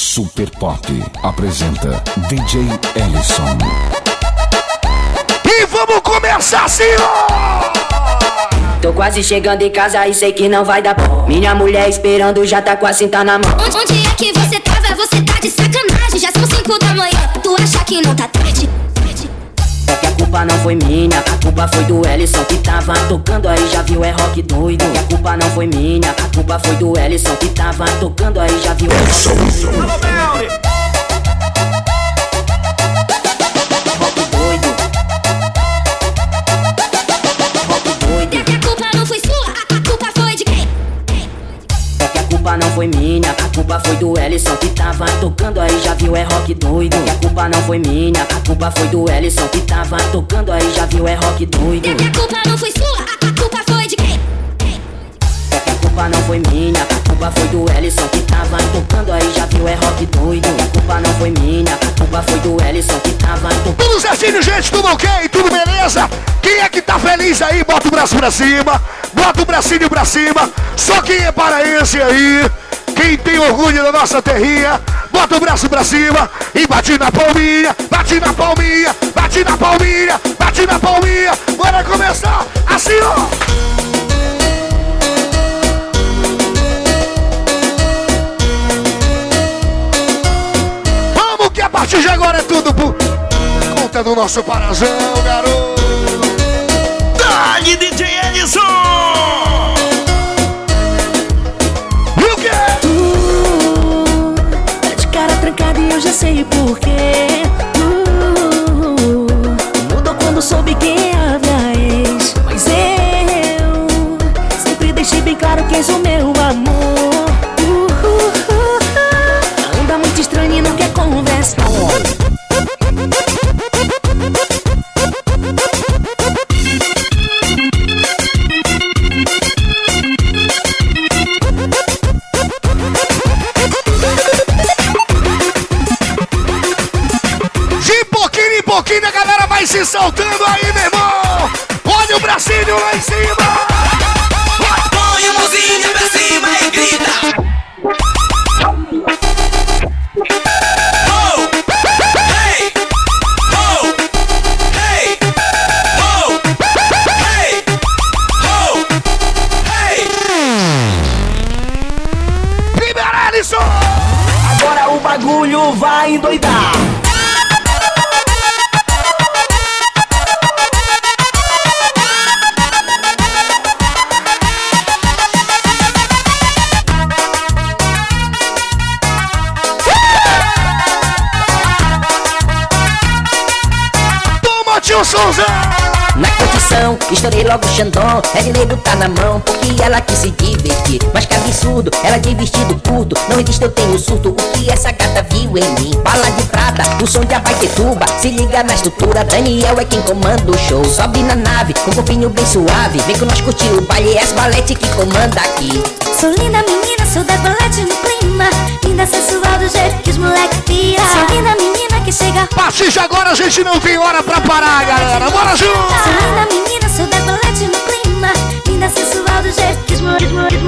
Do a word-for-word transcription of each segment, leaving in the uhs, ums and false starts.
Super Pop apresenta D J Ellison. E vamos começar assim, ó! Tô quase chegando em casa e sei que não vai dar bom. Minha mulher esperando já tá com a cinta na mão. Onde, onde é que você tava? Você tá de sacanagem. Já são cinco da manhã, tu acha que não tá tarde? É que a culpa não foi minha, a culpa foi do Ellison que tava tocando aí, já viu, é rock doido. É que a culpa não foi minha, a culpa foi do Ellison que tava tocando aí, já viu, é rock doido. Rock doido. Rock doido. É que a culpa não foi sua, a, a culpa foi de quem? É que a culpa não foi minha, a culpa foi do Ellison que tava tocando aí, já viu, é rock doido. É que a culpa não foi minha, a culpa foi do Ellison que tava tocando aí, já viu, é rock doido. É que a culpa não foi sua, a, a culpa foi de quem? É que a culpa não foi minha, a culpa foi do Ellison que tava tocando aí, já viu, é rock doido. É que a culpa não foi minha, a culpa foi do Ellison que tava tocando. Tudo certinho, gente, tudo ok, tudo beleza? Quem é que tá feliz aí, bota o braço pra cima, bota o bracinho pra cima. Só quem é paraense aí, quem tem orgulho da nossa terrinha, bota o braço pra cima e bate na palminha, bate na palminha, bate na palminha, bate na palminha. Bora começar assim, ó! Vamos que a partir de agora é tudo por conta do nosso Parazão, garoto! Dá-lhe, D J Ellison! E o quê? Tu tá de cara trancada e eu já sei porquê. uh, Mudou quando soube quem é a ex. Mas eu sempre deixei bem claro que és o meu amor. uh, uh, uh, uh. Anda muito estranho e não quer conversa. Pouquinho a galera vai se soltando aí, meu irmão. Olha o bracinho lá em cima. Põe a mãozinha pra cima e grita. Oh, hey, oh, hey, oh, hey, oh, hey. Libera, Ellison. Agora o bagulho vai endoidar. Na condição, estourei logo o Xandão. É de nego tá na mão, porque ela quis se divertir. Mas que absurdo, ela de vestido curto. Não existe, eu tenho surto, o que essa gata viu em mim. Bala de prata, o som de Abaetetuba. Se liga na estrutura, Daniel é quem comanda o show. Sobe na nave, com um corpinho bem suave. Vem com nós curtir o baile, é as balete que comanda aqui. Sou linda menina, sou da balete no clima. Linda sensual do jeito que os moleque pia. Sou linda menina que chega. A partir de agora a gente não tem hora pra parar, galera. Bora junto! Sou linda menina, sou da balete no clima. Linda sensual do jeito que os moleque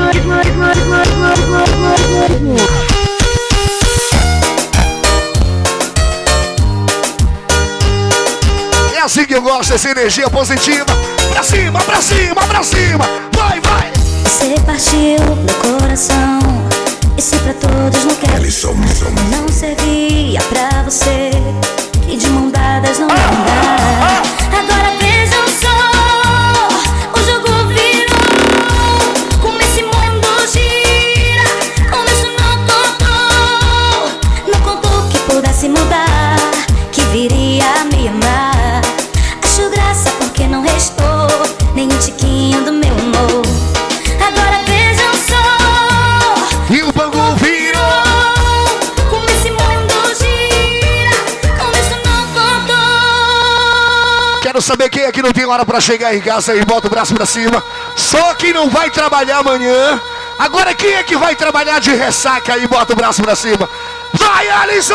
É assim que eu gosto, dessa energia positiva. Pra cima, pra cima, pra cima. Vai, vai! Você partiu meu coração. Isso pra todos não quer. Não servia pra você. Que de mão dadas não dá. Agora vejam só, o jogo virou. Como esse mundo gira. Como isso não contou. Não contou que pudesse mudar. Que viria a me amar. Acho graça porque não restou nem um tiquinho do meu amor. Agora vejam só, e o banco virou. como esse mundo gira. Como isso não contou. Quero saber quem é que não tem hora pra chegar em casa e bota o braço pra cima. Só quem não vai trabalhar amanhã. Agora quem é que vai trabalhar de ressaca e bota o braço pra cima? Vai, Ellison!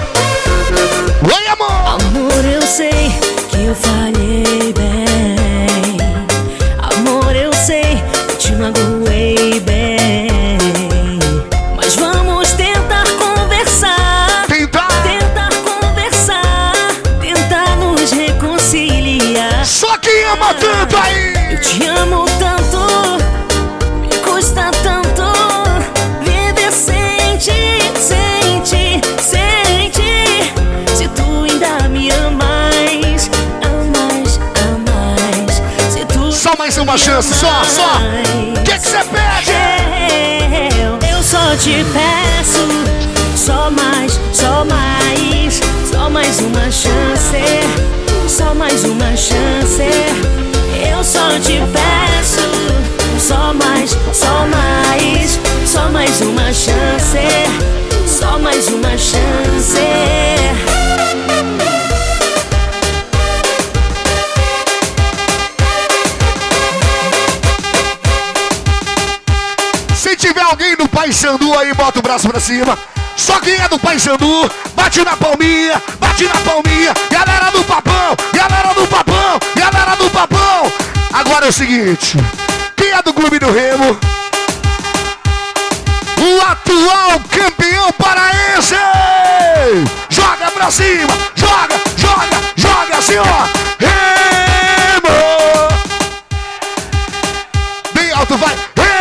Amor, eu sei que eu falhei bem. ama tanto aí. Eu te amo tanto, me custa tanto viver sem ti, sem ti, sem ti. Se tu ainda me amas, amas, amas. Se tu Só mais uma chance, só, só. O que você pede? Eu, eu só te peço, só mais, só mais, só mais uma chance, só mais uma chance. Eu só te peço, só mais, só mais, só mais uma chance, só mais uma chance. Se tiver alguém do Paysandu aí, bota o braço pra cima. Só quem é do Paysandu, bate na palminha, bate na palminha. Galera do Papão, galera do Papão, galera do Papão. Agora é o seguinte, quem é do Clube do Remo? O atual campeão paraense. Joga pra cima, joga, joga, joga assim, ó. Remo. Bem alto, vai.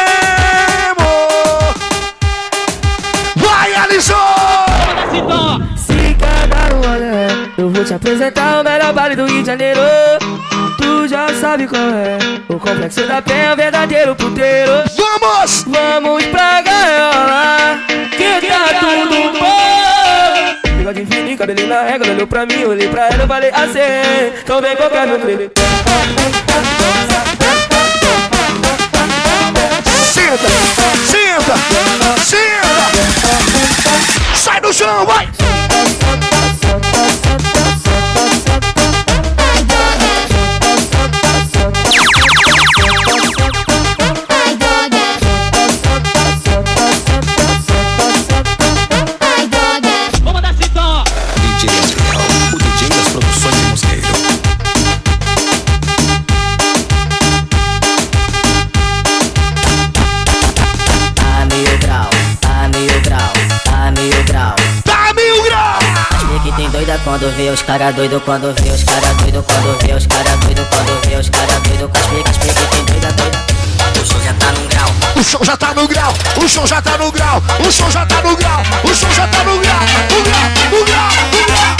Se cada um olhar, eu vou te apresentar o melhor baile do Rio de Janeiro. Tu já sabe qual é, o complexo da penha, verdadeiro puteiro. Vamos! Vamos pra gaiola, que tá tudo bom. Bigode fininho, cabelinho na régua, olhou pra mim, olhei pra ela, eu falei assim. Então vem qualquer meu bebê. Senta, senta, senta. Sai do chão, vai! Vamos dar esse tom. D J Adriel, o D J das produções de Mosqueiro. A mil grau, a mil grau, a mil grau. Tá mil graus! As que tem doida quando vê os cara doido, quando vê os cara doido, quando vê os cara doido, quando vê os cara doido. As pica, as pica tem doida doida. O som já tá num grau. O som já tá no grau, o som já tá no grau, o som já tá no grau, o som já tá no grau, no grau, no grau, no grau.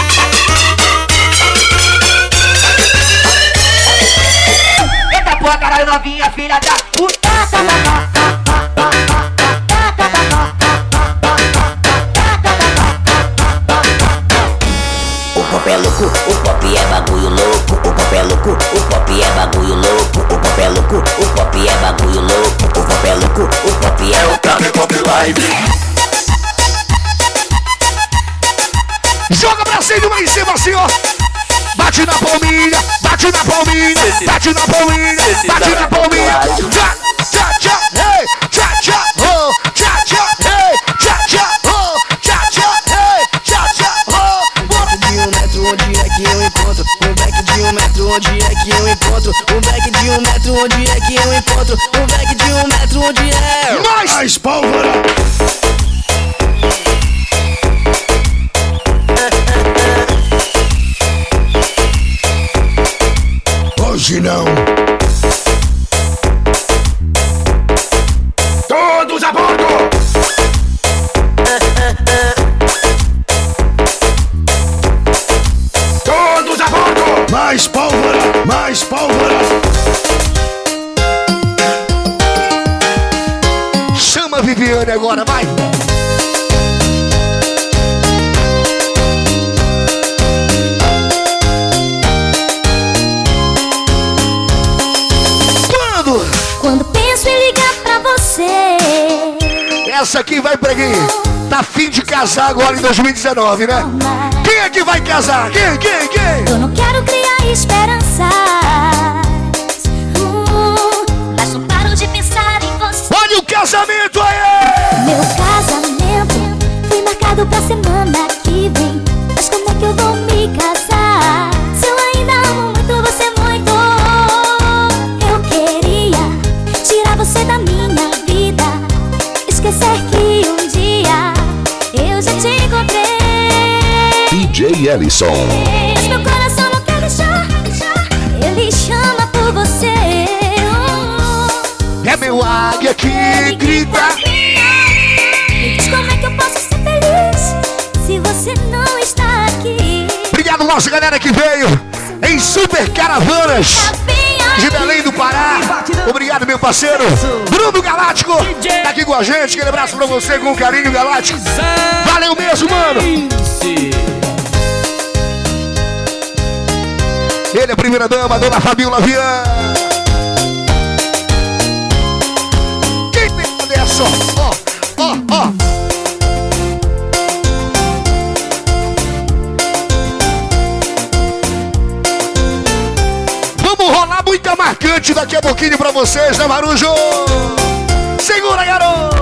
Eita porra, caralho, novinha, filha da puta. O pop é louco, o pop é bagulho louco. O pop é louco, o pop é bagulho louco. O pop é louco, o pop é bagulho louco. O pop é louco, o pop é o Clube Pop Live. Joga pra cima, em cima assim, ó. Bate na palminha, bate na palminha, bate na palminha, bate na palminha. Tchá, tchá, tchá, hey, tchá, tchá, oh, tchá, tchá, hey, tchá, tchá, oh, tchá, tchá, hey, tchá, tchá, oh. De um metro, onde é que eu encontro? Um back de um metro, onde é que eu encontro? Um back de um metro, onde é que eu encontro? Um back de um metro, onde é? Mais, mais pólvora. Hoje não. Todos a bordo. Todos a bordo. Mais pólvora, mais pólvora. Chama a Viviane agora, vai. Quando penso em ligar pra você. Essa aqui vai pra quem? Tá afim de casar agora em dois mil e dezenove, né? Quem é que vai casar? Quem, quem, quem? Eu não quero criar esperanças, hum, mas não paro de pensar em você. Olha o casamento aí! Meu casamento foi marcado pra semana que vem. Mas como é que eu vou me casar? Se eu ainda amo muito você muito. Eu queria tirar você da minha vida, esquecer que um dia eu já te encontrei. D J Ellison. Mas meu coração não quer deixar, deixar ele chama. o águia que grita. Me diz como é que eu posso ser feliz se você não está aqui. Obrigado, nossa galera que veio em super caravanas de Belém do Pará. Obrigado, meu parceiro Bruno Galáctico, tá aqui com a gente. Aquele abraço pra você com carinho, Galáctico. Valeu mesmo, mano. Ele é a primeira dama, dona Fabiola Viana. Quem tem dessa? Ó, ó, ó. Vamos rolar muita marcante daqui a pouquinho pra vocês, né, Marujo? Segura, garoto!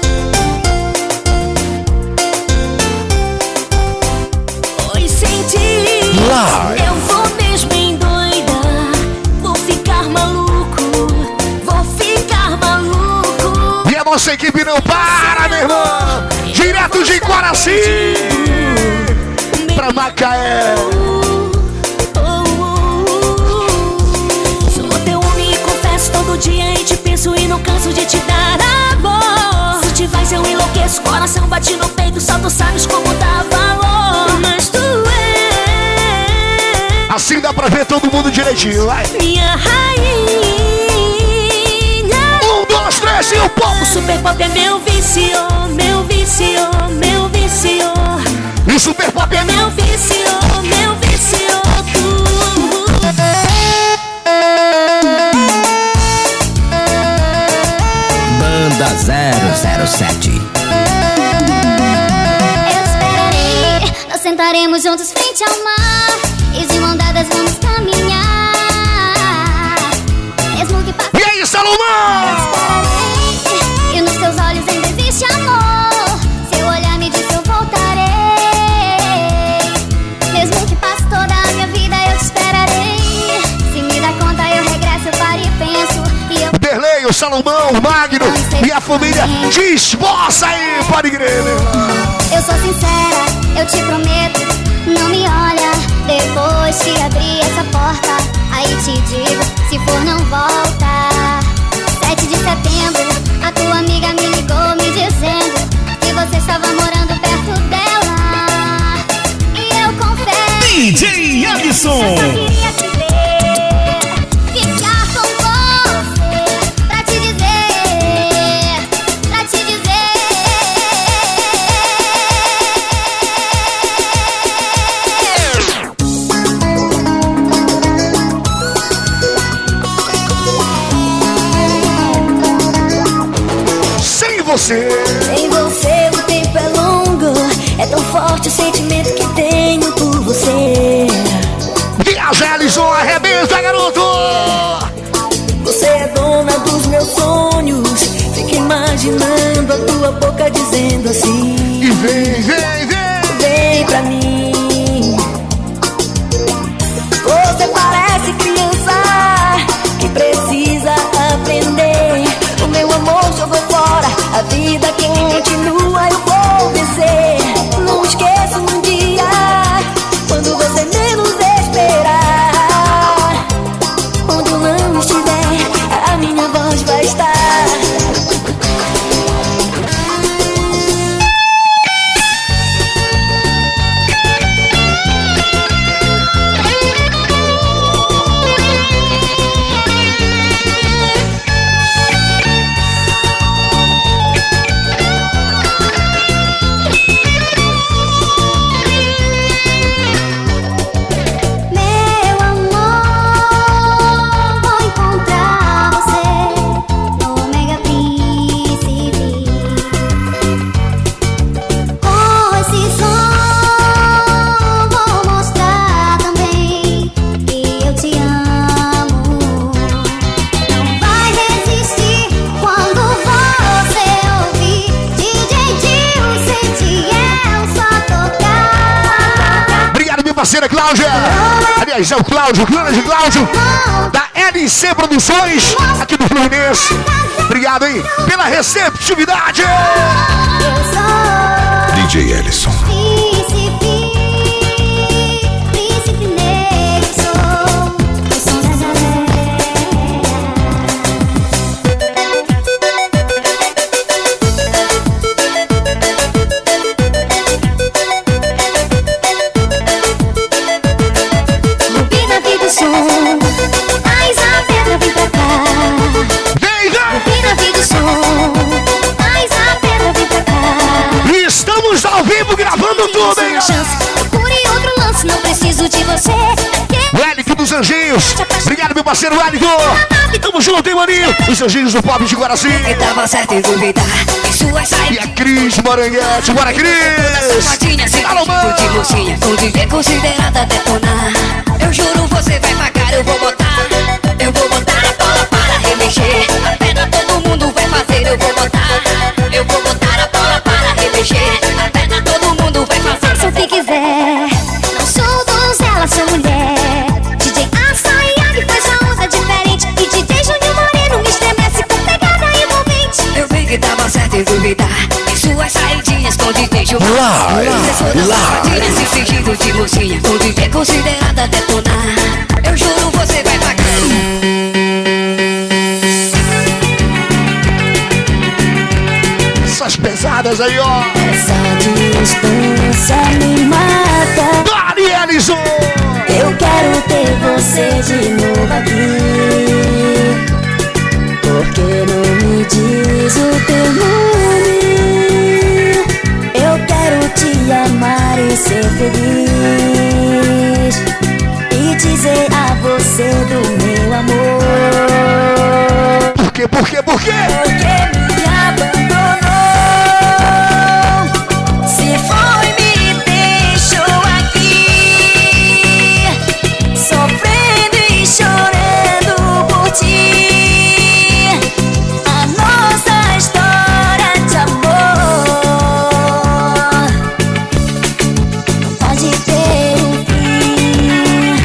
Oi, senti. Live. Eu vou mesmo endoidar. Vou ficar maluco. Vou ficar maluco. E a nossa equipe não para, meu irmão! Direto de Coraci pra Macaé. Sou teu homem e confesso todo dia e te penso e não canso de te dar amor. Se te vais eu enlouqueço, coração bate no peito, só tu sabes como dá valor. Mas tu é Assim dá pra ver todo mundo direitinho, vai! minha rainha. Um, dois, três e o O povo! super pop é meu vício, meu vício, meu vício. E o super pop é meu! Meu vício, meu vício, tu. Banda zero zero sete. Eu esperarei, nós sentaremos juntos frente ao mar e de mão dadas vamos caminhar. Mesmo que passe. E aí, Salomão? Esperarei, e nos teus olhos ainda existe amor. Seu olhar me diz que eu voltarei. Mesmo que passe toda a minha vida, eu te esperarei. Se me dá conta, eu regresso, eu paro e penso. E eu O Derlei, o Salomão, o Magno e a família te esboça aí, pode crer, meu irmão. Eu sou sincera, eu te prometo, não me olha. Depois que abrir essa porta, aí te digo, se for não volta. Sete de setembro, a tua amiga me ligou me dizendo que você estava morando perto dela. E eu confesso, D J eu Alisson. só queria te ver, ficar com você, pra te dizer, pra te dizer. Sem você! Sem você o tempo é longo. É tão forte o sentimento que tenho por você. Viaja, Alisson, arrebenta, garoto! Você é dona dos meus sonhos. Fico imaginando a tua boca dizendo assim: E vem, vem, vem! vem pra mim. Você parece criança que precisa aprender. O meu amor jogou fora, a vida continua, eu vou vencer. Não esqueço um dia, quando você menos esperar. Onde eu não estiver, a minha voz vai estar. Meu amor, vou encontrar você no Omega Príncipe. Com esse som vou mostrar também que eu te amo. Não vai resistir quando você ouvir D J Gil, sente eu só tocar. Obrigado, minha parceira Cláudia! Aliás, é o Cláudio, o grande Cláudio, da L C Produções, aqui do Fluminense. Obrigado, hein, pela receptividade! Eu sou D J Alisson. príncipe, príncipe negro sou. Eu sou Zezé. anjinhos. Obrigado, meu parceiro Wellington. Tamo junto, hein, maninho? Os anjinhos do Pop de Guaraci. Que tava certo em duvidar em suas saídas. E a Cris Moranguete. Bora, Cris! Alô, mano! De mocinha, com D J considerada detonar. Eu juro, você vai pagar, eu vou botar. Eu vou botar a bola para remexer. A pedra todo mundo vai fazer, eu vou botar. Eu vou botar a bola para remexer. A pedra todo mundo vai fazer. Se eu quiser, não sou donzela, sou mulher. D J Açaiag faz uma onda diferente. E D J Júnior Moreno me estremece com pegada envolvente. Eu vi que tava certo em duvidar em suas saidinhas com D J Júnior. Safadinhas e fingindo de mocinha, com D J considerada detonar. Eu juro, você vai pagar. Essas pesadas aí, ó. Essa distância me mata. Dali, Ellison! Eu quero ter você de novo aqui. Porque não me diz o teu nome. Eu quero te amar e ser feliz. E dizer a você do meu amor. Por quê, por quê, por quê? Porque me abandonou. Se foi, me deixou aqui, sofrendo e chorando por ti. A nossa história de amor não pode ter um fim.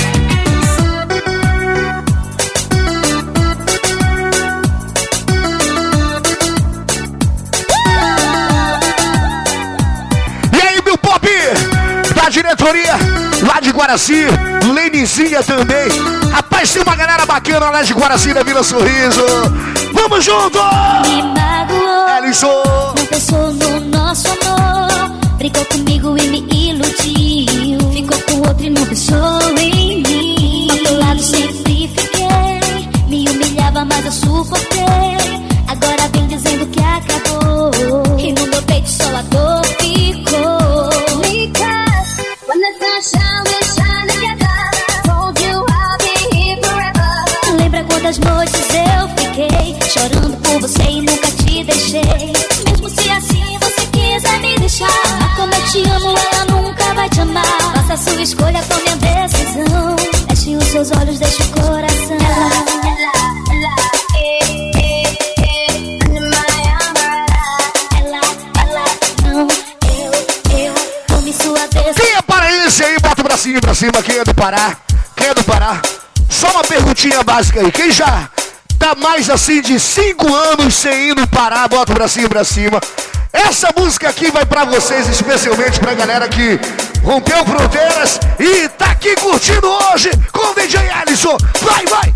E aí, meu Pop? Da diretoria lá de Guaraci, Lenizinha também. Rapaz, tem uma galera bacana lá de Guaraci, da Vila Sorriso. Vamos junto! Me magoou, Ellison! não pensou no nosso amor. Brigou comigo e me iludiu. Ficou com outro e não pensou em mim. Ao teu lado sempre fiquei. Me humilhava, mas eu suportei. Agora vem dizendo que acabou. E no meu peito só a dor ficou. Because when the sun shine, we shine together. Told you I'll be here forever. Lembra quantas noites eu fiquei chorando por você e nunca te deixei. Mesmo se assim você quiser me deixar, mas como eu te amo, ela nunca vai te amar. Faça a sua escolha, tome a decisão. Feche os seus olhos, deixe o coração. Ela, ela, ela, eh, eh, eh, under my umbrella. Ela, ela, não, eu, eu, tome sua decisão. Quem é paraense aí? Bota o bracinho pra cima. Quem é do Pará? Quem é do Pará? Só uma perguntinha básica aí. Quem já tá mais assim de cinco anos sem ir no Pará? Bota o bracinho pra cima. Essa música aqui vai pra vocês, especialmente pra galera que rompeu fronteiras e tá aqui curtindo hoje com o D J Ellison. Vai, vai!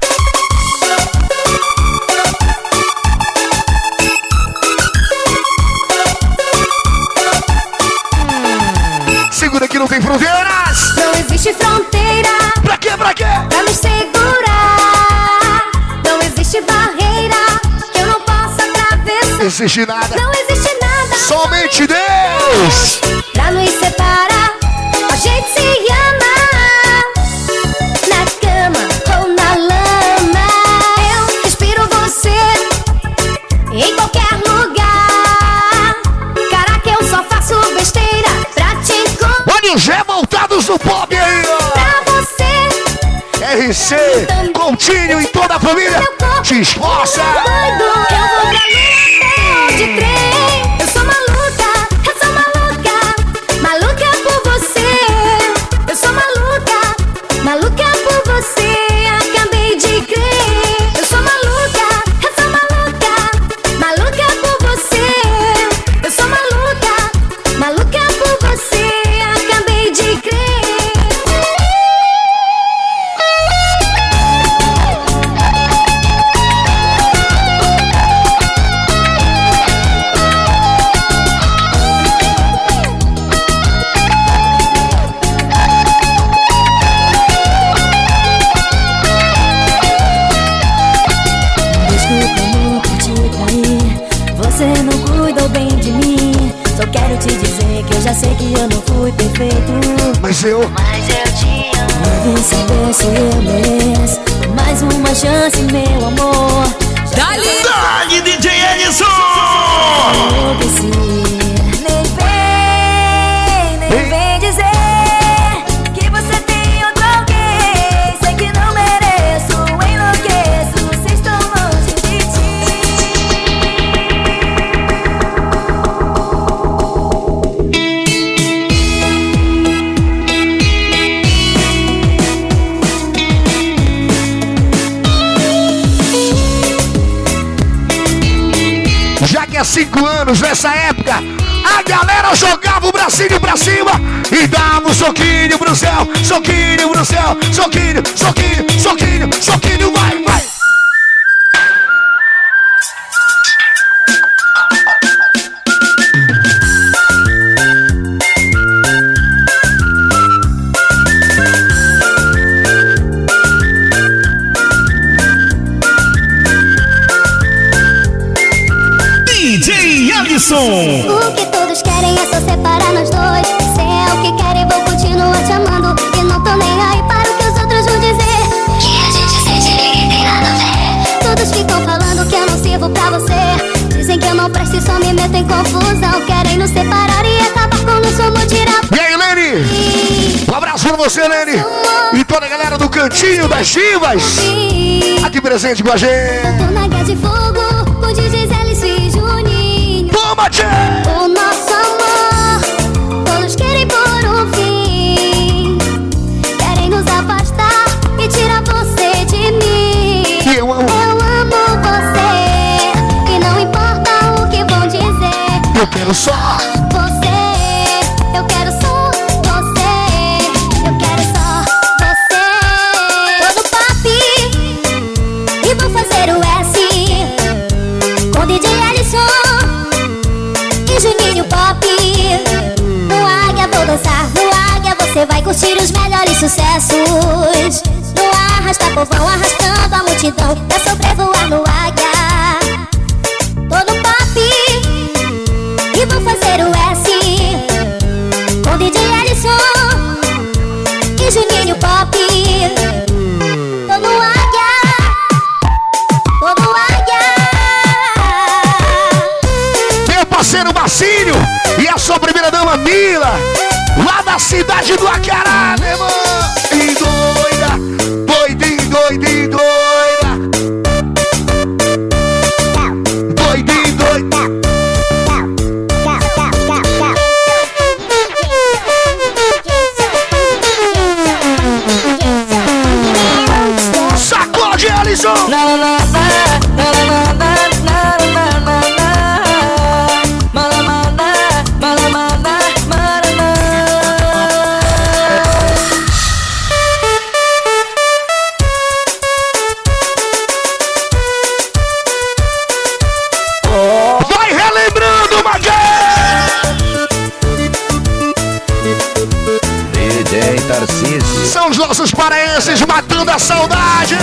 Segura que não tem fronteiras! Não existe fronteira Pra quê, pra quê? pra me segurar. Não existe barreira que eu não possa atravessar. Não existe nada. Não existe nada Somente Deus! pra nos separar. A gente se ama na cama ou na lama. Eu respiro você em qualquer lugar. Caraca, eu só faço besteira pra te encontrar. Olha o Gé voltados do Pop aí, ó! Pra você R C, Coutinho e toda a família, te esforça! doido, eu vou pra lua de trem. Eu sou maluca, eu sou maluca, maluca por você. Eu sou maluca, maluca por você. Acabei de crer. Eu sou maluca, eu sou maluca, maluca por você. Eu sou maluca, maluca por você. Acabei de crer. Desculpa, amor, por te trair. Você não cuidou bem de mim. Só quero te dizer que eu já sei que eu não fui perfeito, Mas eu, mas eu te amo. Eu vim saber se eu mereço mais uma chance, meu amor. Dali, Dali, D J Edson. Enlouqueci. Nem vem, nem vem dizer que você tem outro alguém. Sei que não mereço, enlouqueço se estou longe de ti. já que há cinco anos, nessa época, a galera jogava o bracinho pra cima e dava um soquinho pro céu, soquinho pro céu, soquinho, soquinho, soquinho, soquinho, vai, vai. D J Alisson. O que todos querem é só separar nós dois. Se é o que querem, vou continuar te amando. E não tô nem aí para o que os outros vão dizer. O que a gente sente, ninguém tem nada a ver. Todos ficam falando que eu não sirvo pra você. Dizem que eu não presto e só me meto em confusão. Querem nos separar e acabar com o nosso amor, tirar. E aí, Lene? Um abraço pra você, Lene. E toda a galera do Cantinho das Divas. Aqui presente com a gente. Tô na guerra de fogo com D Js Alisson e Juninho. Toma, tchê! O nosso amor, todos querem por um fim. Querem nos afastar e tirar você de mim. Eu amo. Eu amo você e não importa o que vão dizer. Eu quero só Você, eu quero só você. Eu quero só você. Tô no pop e vou fazer o S com D J Alisson e Juninho Pop. No Águia vou dançar, no Águia você vai curtir os melhores sucessos. No arrasta povão, arrastando a multidão pra sobrevoar no Águia. Tô no pop e vou fazer o S com D J Alisson e Juninho Pop. Tô no Águia, tô no Águia. meu parceiro Marcinho e a sua primeira dama Mila, lá da cidade do Acará, meu irmão. E doida, doidinho, doidinho, doida. Doidinho, doida. Sacode, Alisson. Vai relembrando, Magué. D J Tarcísio. São os nossos paraenses matando a saudade.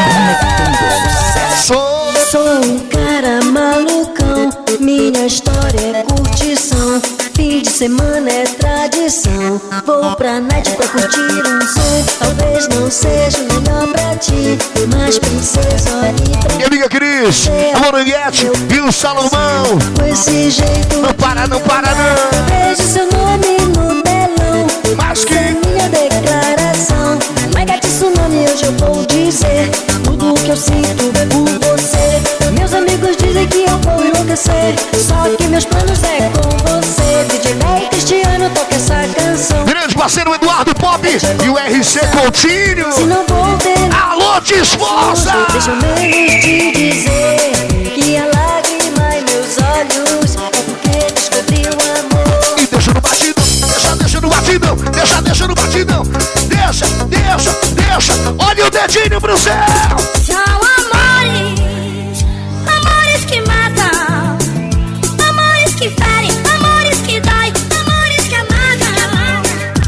Sou Sou um cara malucão, minha história é curtição. Fim de semana é tradição. Vou pra night pra curtir um som. Talvez não seja o melhor pra ti, mas princesa, olhe pra minha amiga Cris, a Moranguete e o Salomão. com esse jeito. Não para, não para, não. Vejo seu nome no telão, Mas essa é que minha declaração. Mega Tsunami, hoje eu vou dizer tudo o que eu sinto por você. Meus amigos dizem que eu vou enlouquecer, só que meus planos é com você. D J Ney Cristiano toca essa canção. grande parceiro Eduardo Pop e o R C Coutinho. Se não vou ter Alô, te esforça. deixa eu menos te dizer que a lágrima em meus olhos é porque descobri o amor. E deixa no batidão, deixa, deixa no batidão, deixa, deixa no batidão. Deixa, deixa, deixa. Olha o dedinho pro céu. São amores, amores que matam, amores que ferem, amores que dói, amores que amargam.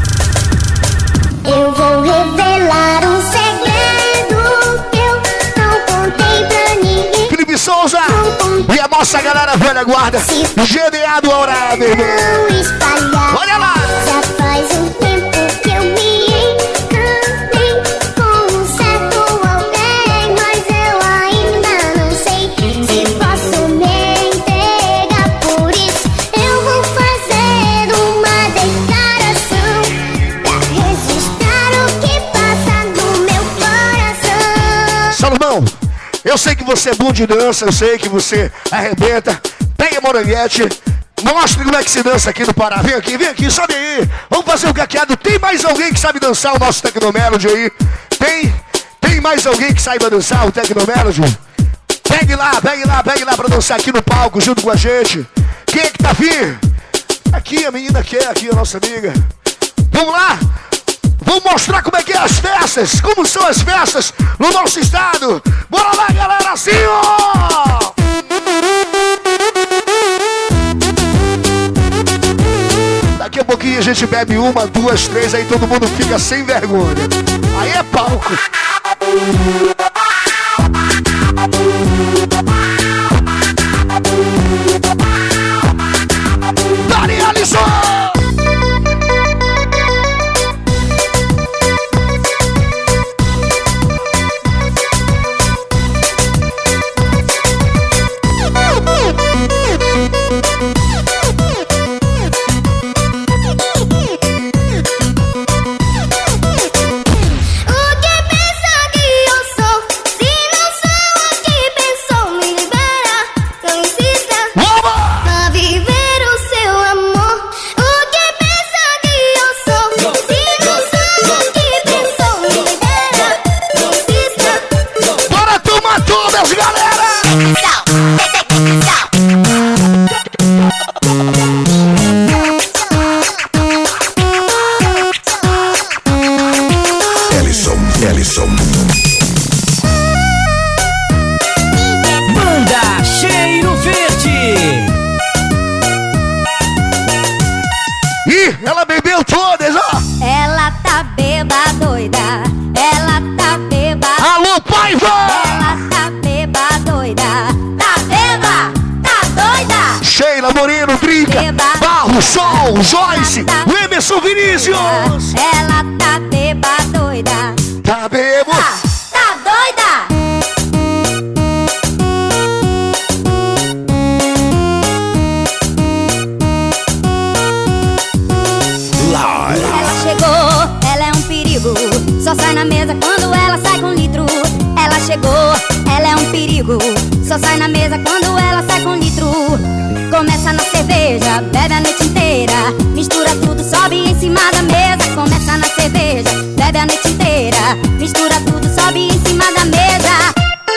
Eu vou revelar um segredo que eu não contei pra ninguém. Felipe Souza e a Nossa galera velha guarda, G D A do Aurá, meu irmão. Olha lá. Já faz um tempo que eu me encantei com um certo alguém, mas eu ainda não sei se posso me entregar. Por isso eu vou fazer uma declaração pra registrar o que passa no meu coração. Salomão, eu sei que você é bom de dança, eu sei que você arrebenta. Pega a moranguete, mostre como é que se dança aqui no Pará. Vem aqui, vem aqui, sobe aí. Vamos fazer um caqueado. Tem mais alguém que sabe dançar o nosso Tecnomelody aí? Tem? Tem mais alguém que saiba dançar o Tecnomelody? Pegue lá, pegue lá, pegue lá pra dançar aqui no palco junto com a gente. Quem é que tá afim? Aqui, a menina que é aqui, a nossa amiga. Vamos lá? Vamos mostrar como é que é as festas, como são as festas no nosso estado. Bora lá, galera, assim, ó! Daqui a pouquinho a gente bebe uma, duas, três, aí todo mundo fica sem vergonha. Aí é palco. Dani Alisson! Sol, Joyce, o Emerson Vinícius. Ela tá beba doida. Tá bebo. Tá, tá doida. Ela chegou, ela é um perigo. Só sai na mesa quando ela sai com litro. Ela chegou, ela é um perigo. Só sai na mesa quando ela sai com litro. Começa na cerveja, bebe a noite inteira. Mistura tudo, sobe em cima da mesa. Começa na cerveja, bebe a noite inteira. Mistura tudo, sobe em cima da mesa.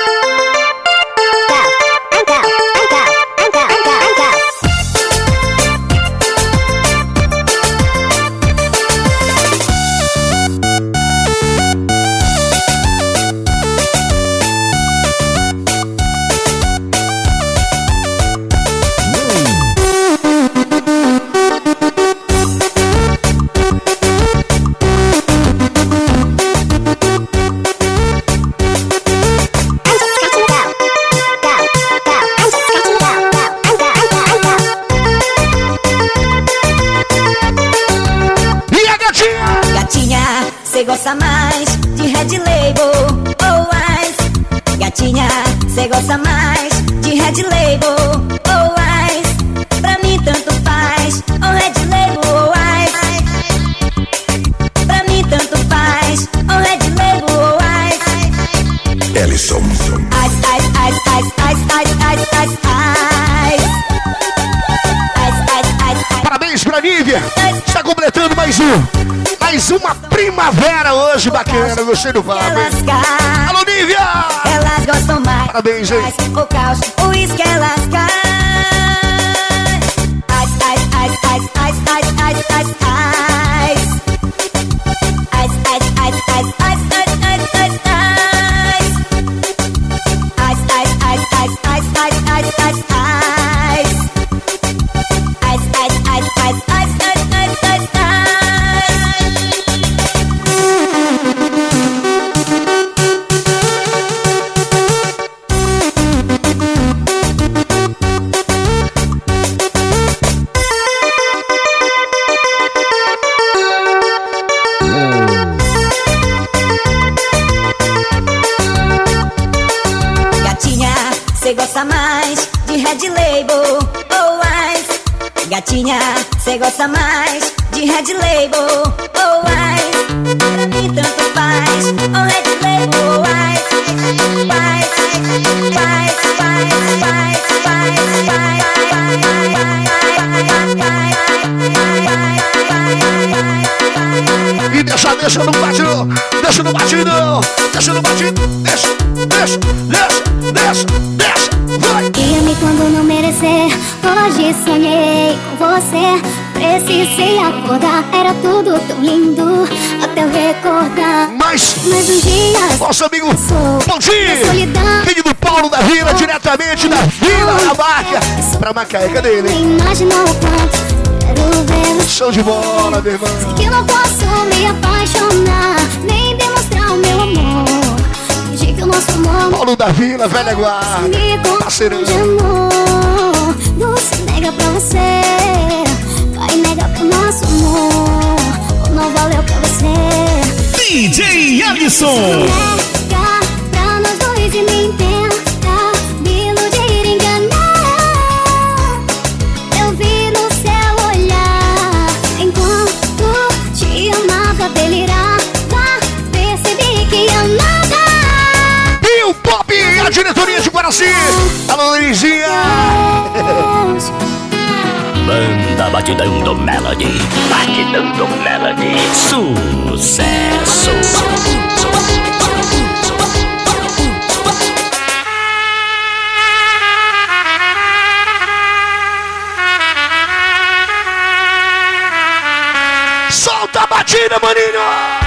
Gosta mais de Red Label ou Ice. Gatinha, cê gosta mais de Red Label ou Ice. Pra mim tanto faz, ou Red Label ou Ice. Pra mim tanto faz, ou Red Label ou Ice. Ellison. Ice, ice, ice, ice, ice, ice, ice, ice, ice. Ice, ice, ice, ice. Parabéns pra Nívia. Está completando mais um. Mais uma primavera hoje bacana, gostei do papo. Alô, Nívia! Elas gostam mais. Parabéns, hein? O caos, o uísque, elas caem. Ice, ice, ice, ice, ice, ice, ice, ice, ice. Ice, ice, ice, ice, ice, ice, ice, ice, ice. Ice, ice, ice, ice, ice, ice, ice, ice, ice. Ice, ice, ice, ice, ice, ice, ice, ice, ice. cê gosta mais de Red Label ou Ice? Gatinha, cê gosta mais de Red Label ou Ice? Pra mim tanto faz, ou Red Label ou Ice. Ice, Ice, E deixa, deixa, não bate não. Deixa, não bate não. Deixa, não bate. Deixa, deixa, deixa, deixa, deixa. Vai. Guia-me quando não merecer. Hoje sonhei com você. Precisei acordar. Era tudo tão lindo até eu recordar. Mas, Mas um dia nosso amigo sou Bondinho, solidão. filho do Paulo da Vila, diretamente da Vila da Barca, pra Macaé, cadê ele? Nem imaginou o quanto quero vê-lo. Show de bola, meu irmão. Que não posso me apaixonar, nem demonstrar o meu amor. Fingi que o nosso amor Paulo da Vila, velha guarda, parceirão. de amor. Não se nega pra você, vai negar pro nosso amor. Ou não valeu pra você. D J Alisson. Nega pra nós dois e nem tenta me iludir, enganar. Eu vi no seu olhar enquanto te amava, delirava. Percebi que amava. E o Pop, a diretoria de Guaraci. Alô, Lirizinha. Banda Batidão do Melody. Batidão do Melody. Sucesso. Solta a batida, maninho.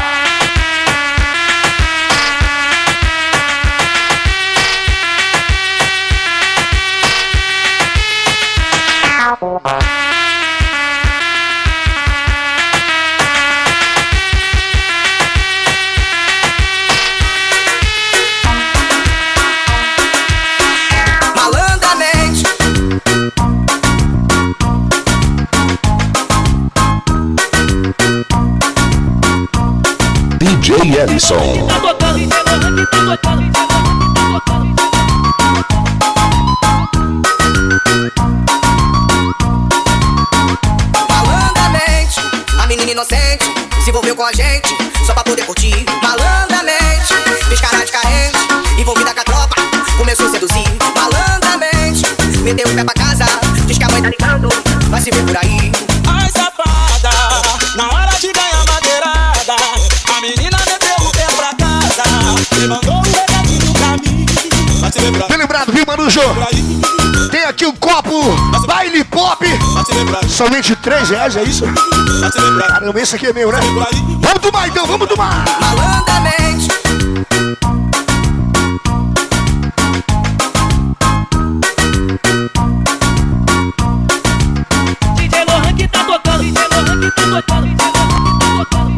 Malandramente. D J Ellison. Tá tocando, tá tocando, tá tocando, tá tocando. Malandramente, a menina inocente se envolveu com a gente só pra poder curtir. Malandramente, fez cara de carente, envolvida com a tropa, começou a seduzir. Malandramente, meteu o pé pra casa, diz que a mãe tá ligando, vai se ver por aí. Ai, safada, na hora de ganhar madeirada, a menina meteu o pé pra casa e mandou um recadinho pra mim. Vai se ver pra Bem lembrado, viu, Manujo? aí, Tem aqui um copo Baile Pop. vai se ver pra aí, Somente três reais, é isso? vai se ver pra aí, Caramba, esse aqui é meu, né? por aí. Vamos tomar então, vamos tomar. Malandramente, D J Lohan que tá tocando, D J Lohan que tá tocando, D J Lohan que tá tocando.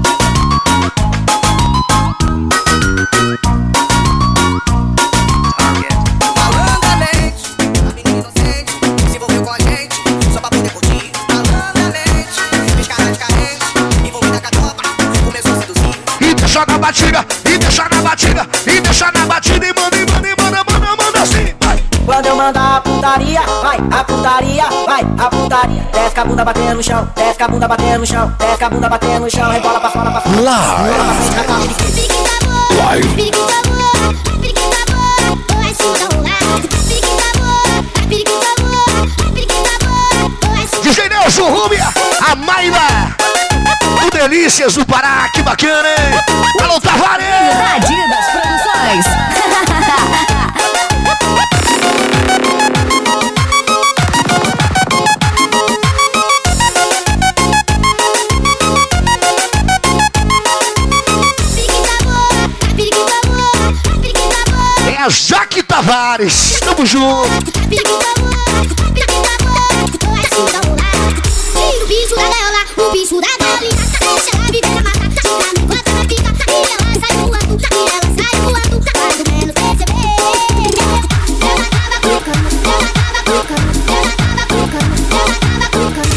malandramente, a menina inocente se envolveu com a gente só pra poder curtir. Malandramente, fez cara de carente, envolvida com a tropa, começou a seduzir. E deixa na batida, e deixa na batida, e deixa na batida, e manda, e manda, e manda, manda, manda assim, vai. Quando eu mandar a putaria, vai, a putaria, vai, a putaria. Desce com a bunda batendo no chão, desce com a bunda batendo no chão, desce com a bunda batendo no chão, rebola pra fora, pra fora. Rebola pra frente, pra frente, pra frente. Live. D J Nelson Rubia, a Maila, o Delícias do Pará, que bacana, hein? Alô, Tavares! Adidas Produções. É a Jaque Tavares, tamo junto. O bicho da gaiola, o bicho da galinha. Deixa ela viver na mata, fica no canto, ela fica. E ela sai voando, e ela sai voando. Quando menos perceber, ela tava colocando, ela tava colocando, ela tava colocando, ela tava colocando.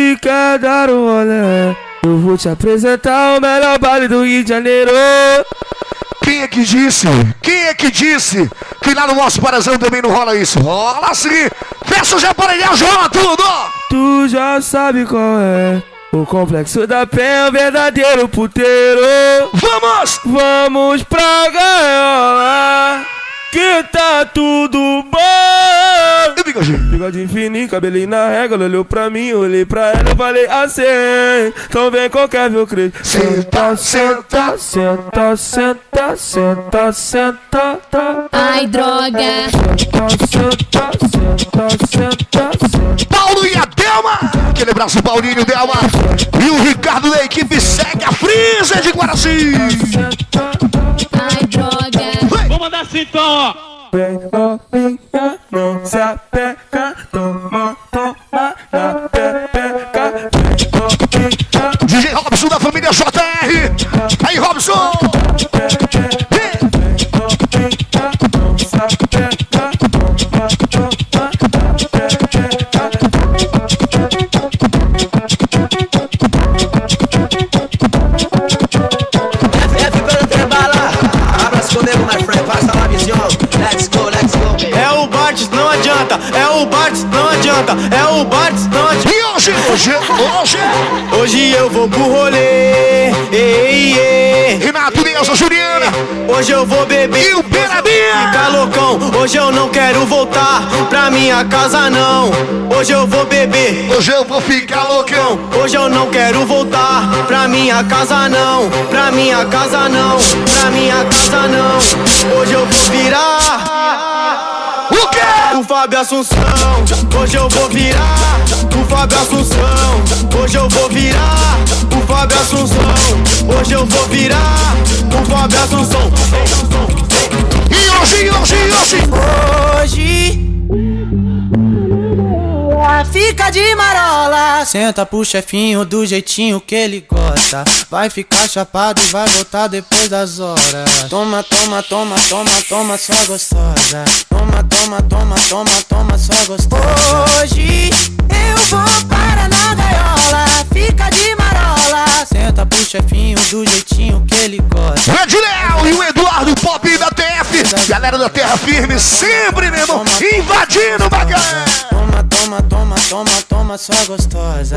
Se quer dar um rolê, eu vou te apresentar o melhor baile do Rio de Janeiro. Quem é que disse? Quem é que disse que lá no nosso Parazão também não rola isso? Rola sim! Peça já para ele, rola tudo! Tu já sabe qual é o Complexo da Penha, é um verdadeiro puteiro. Vamos! Vamos pra gaiola, que tá tudo bom. E o bigodinho? Bigodinho fininho, cabelinho na régua. Ela olhou pra mim, eu olhei pra ela, eu falei assim: então vem qualquer meu creio. Senta, senta, senta, senta, senta, senta, tá. Ai, droga. Senta, senta, senta, senta, senta. Paulo e a Delma! Aquele abraço, Paulinho, Delma! E o Ricardo da equipe segue a Freezer de Guaraci! Ai, droga. Vou mandar assim então, ó. Vem novinha, não se apega, toma, toma na pepeca. Vem novinha. D J Robson da família J R! Aí, Robson! É o Bartz, não adianta, é o Bartz, não adianta, é o Bartz, não adianta. E hoje, hoje, hoje, hoje eu vou pro rolê, ei, ei. Renato, Neuza, Juliana. Hoje eu vou beber e o Perabinha. Fica loucão, hoje eu não quero voltar pra minha casa não. Hoje eu vou beber, hoje eu vou ficar loucão. Hoje eu não quero voltar pra minha casa não. Pra minha casa não, pra minha casa não. Hoje eu vou virar o quê? O Fábio Assunção. Hoje eu vou virar o Fábio Assunção. Hoje eu vou virar o Fábio Assunção. Hoje eu vou virar o Fábio Assunção. E hoje, hoje, hoje Hoje fica de marola. Senta pro chefinho do jeitinho que ele gosta. Vai ficar chapado e vai voltar depois das horas. Toma, toma, toma, toma, toma, sua gostosa. Toma, toma, toma, toma, toma, sua gostosa. Hoje eu vou para na gaiola. Fica de marola. Senta pro chefinho do jeitinho que ele gosta. Ed Léo e o Eduardo Pop da T F. Galera da Terra Firme, sempre, meu irmão, invadindo o bacana. Toma, toma, toma, toma, toma, sua gostosa.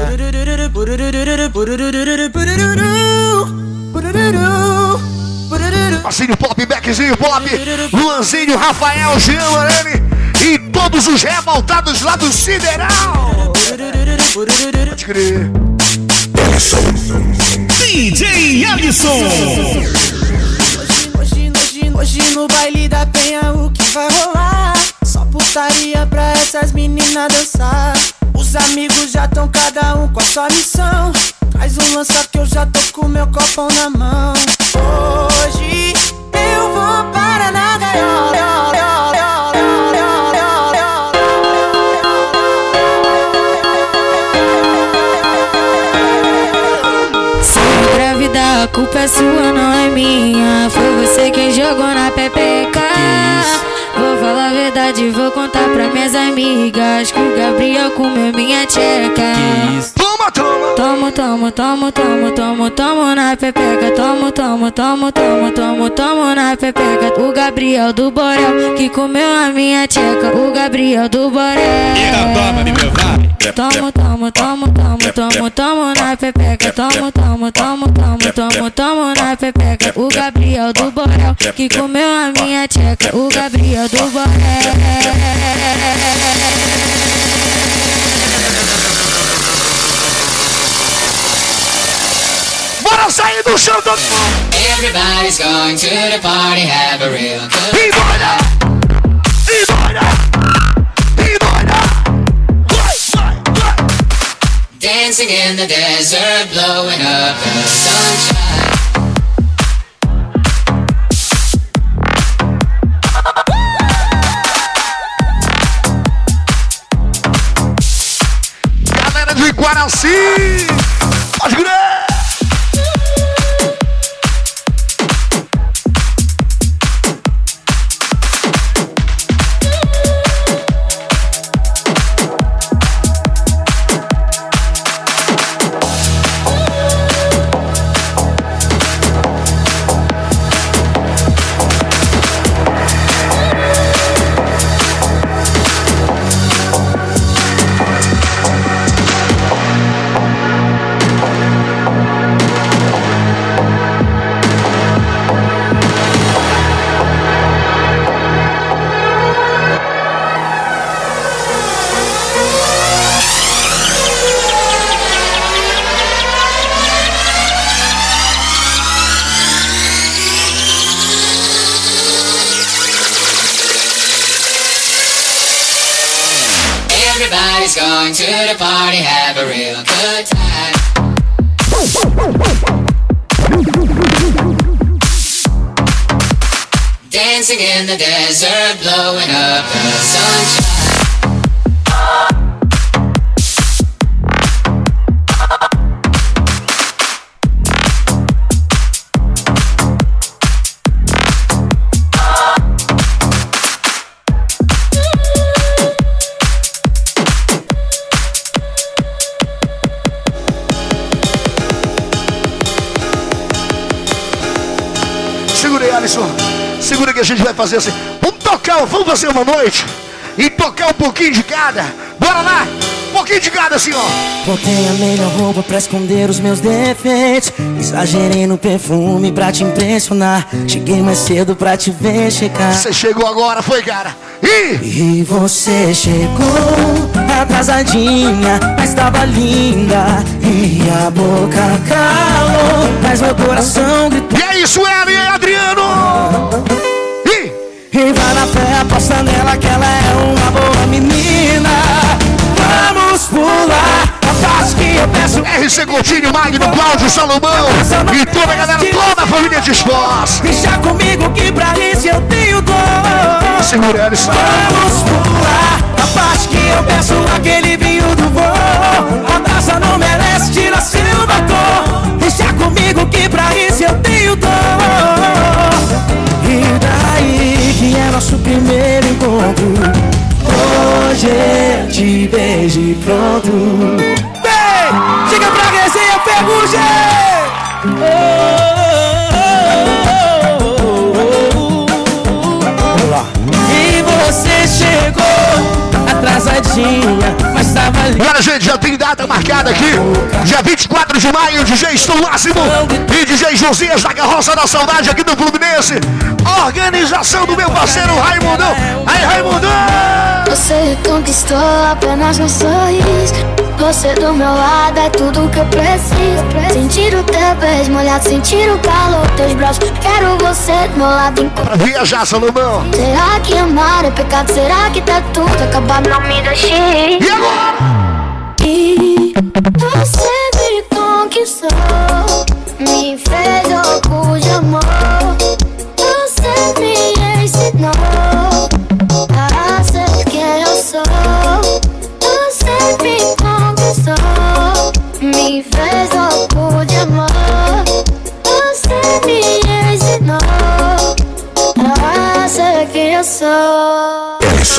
Marcinho Pop, Beckzinho Pop, Luanzinho, Rafael, Jean Morelli e todos os revoltados lá do Sideral. Pode crer. D J Alisson. Hoje, hoje, hoje no baile da Penha o que vai rolar? Só putaria pra essas meninas dançar. Os amigos já tão cada um com a sua missão. Faz um lança que eu já tô com meu copão na mão. Hoje eu vou para na gaiola. Se engravidar, a culpa é sua, não é minha. Foi você quem jogou na pepeca. Vou falar a verdade, vou contar pra minhas amigas que o Gabriel comeu minha tcheca. Toma, toma. Tomo, tomo, tomo, tomo, tomo, tomo na pepeca. Tomo, tomo, tomo, tomo, tomo, tomo na pepeca. O Gabriel do Borel que comeu a minha tcheca. O Gabriel do Borel. Tomo, tomo, tomo, tomo, tomo, tomo na pepeca. Tomo, tomo, tomo, tomo, tomo, tomo na pepeca. O Gabriel do Borel que comeu a minha tcheca. O Gabriel do Borel. Bora sair do chão todo mundo. Everybody's going to the party, have a real good. E doida, e doida, e doida. Vai, vai, vai. Dancing in the desert, blowing up the sunshine. Galera de Guaraci, pode crer. Everybody's going to the party, have a real good time. Dancing in the desert, blowing up the sunshine. Segura aí, Alisson. Segura que a gente vai fazer assim. Vamos tocar, vamos fazer uma noite e tocar um pouquinho de cada. Bora lá, um pouquinho de cada assim, ó. Botei a melhor roupa pra esconder os meus defeitos. Exagerei no perfume pra te impressionar. Cheguei mais cedo pra te ver chegar. Você chegou agora, foi, cara? E, e você chegou atrasadinha, mas tava linda. E a boca calou, mas meu coração gritou. E é isso, Eli e Adriano. E, e vai na fé, aposta nela que ela é uma boa menina. Vamos pular a parte que eu peço. R C Coutinho, Magno, Cláudio, Salomão e toda a galera, toda a família de esportes. Deixa comigo que pra isso eu tenho dor. Segura, Elis. Vamos pular a parte que eu peço, aquele vinho do vô. A taça não merece, tira seu batom. Deixa comigo que pra isso eu tenho dor. E daí que é nosso primeiro encontro. Hoje eu te beijo e pronto. Vem, chega pra resenha, Ferrugem. E você chegou atrasadinha, mas tava ali. Agora, gente, já tem data marcada aqui. Dia vinte e quatro de maio, D J Estou Máximo e D J Josias da Carroça da Saudade aqui do Fluminense. Organização do meu parceiro Raimundão. Aí, Raimundão! Você conquistou apenas um sorriso. Você do meu lado é tudo que eu preciso. Sentir o teu beijo molhado, sentir o calor dos teus braços. Quero você do meu lado enquanto pra viajar, Salomão. Será que amar é pecado? Será que tá tudo acabado? Não me deixe. E agora? E você me conquistou, me fez louco de amor. Você me ensinou a ser quem eu sou. Você me conquistou, me fez louco de amor. Você me ensinou a ser quem eu sou.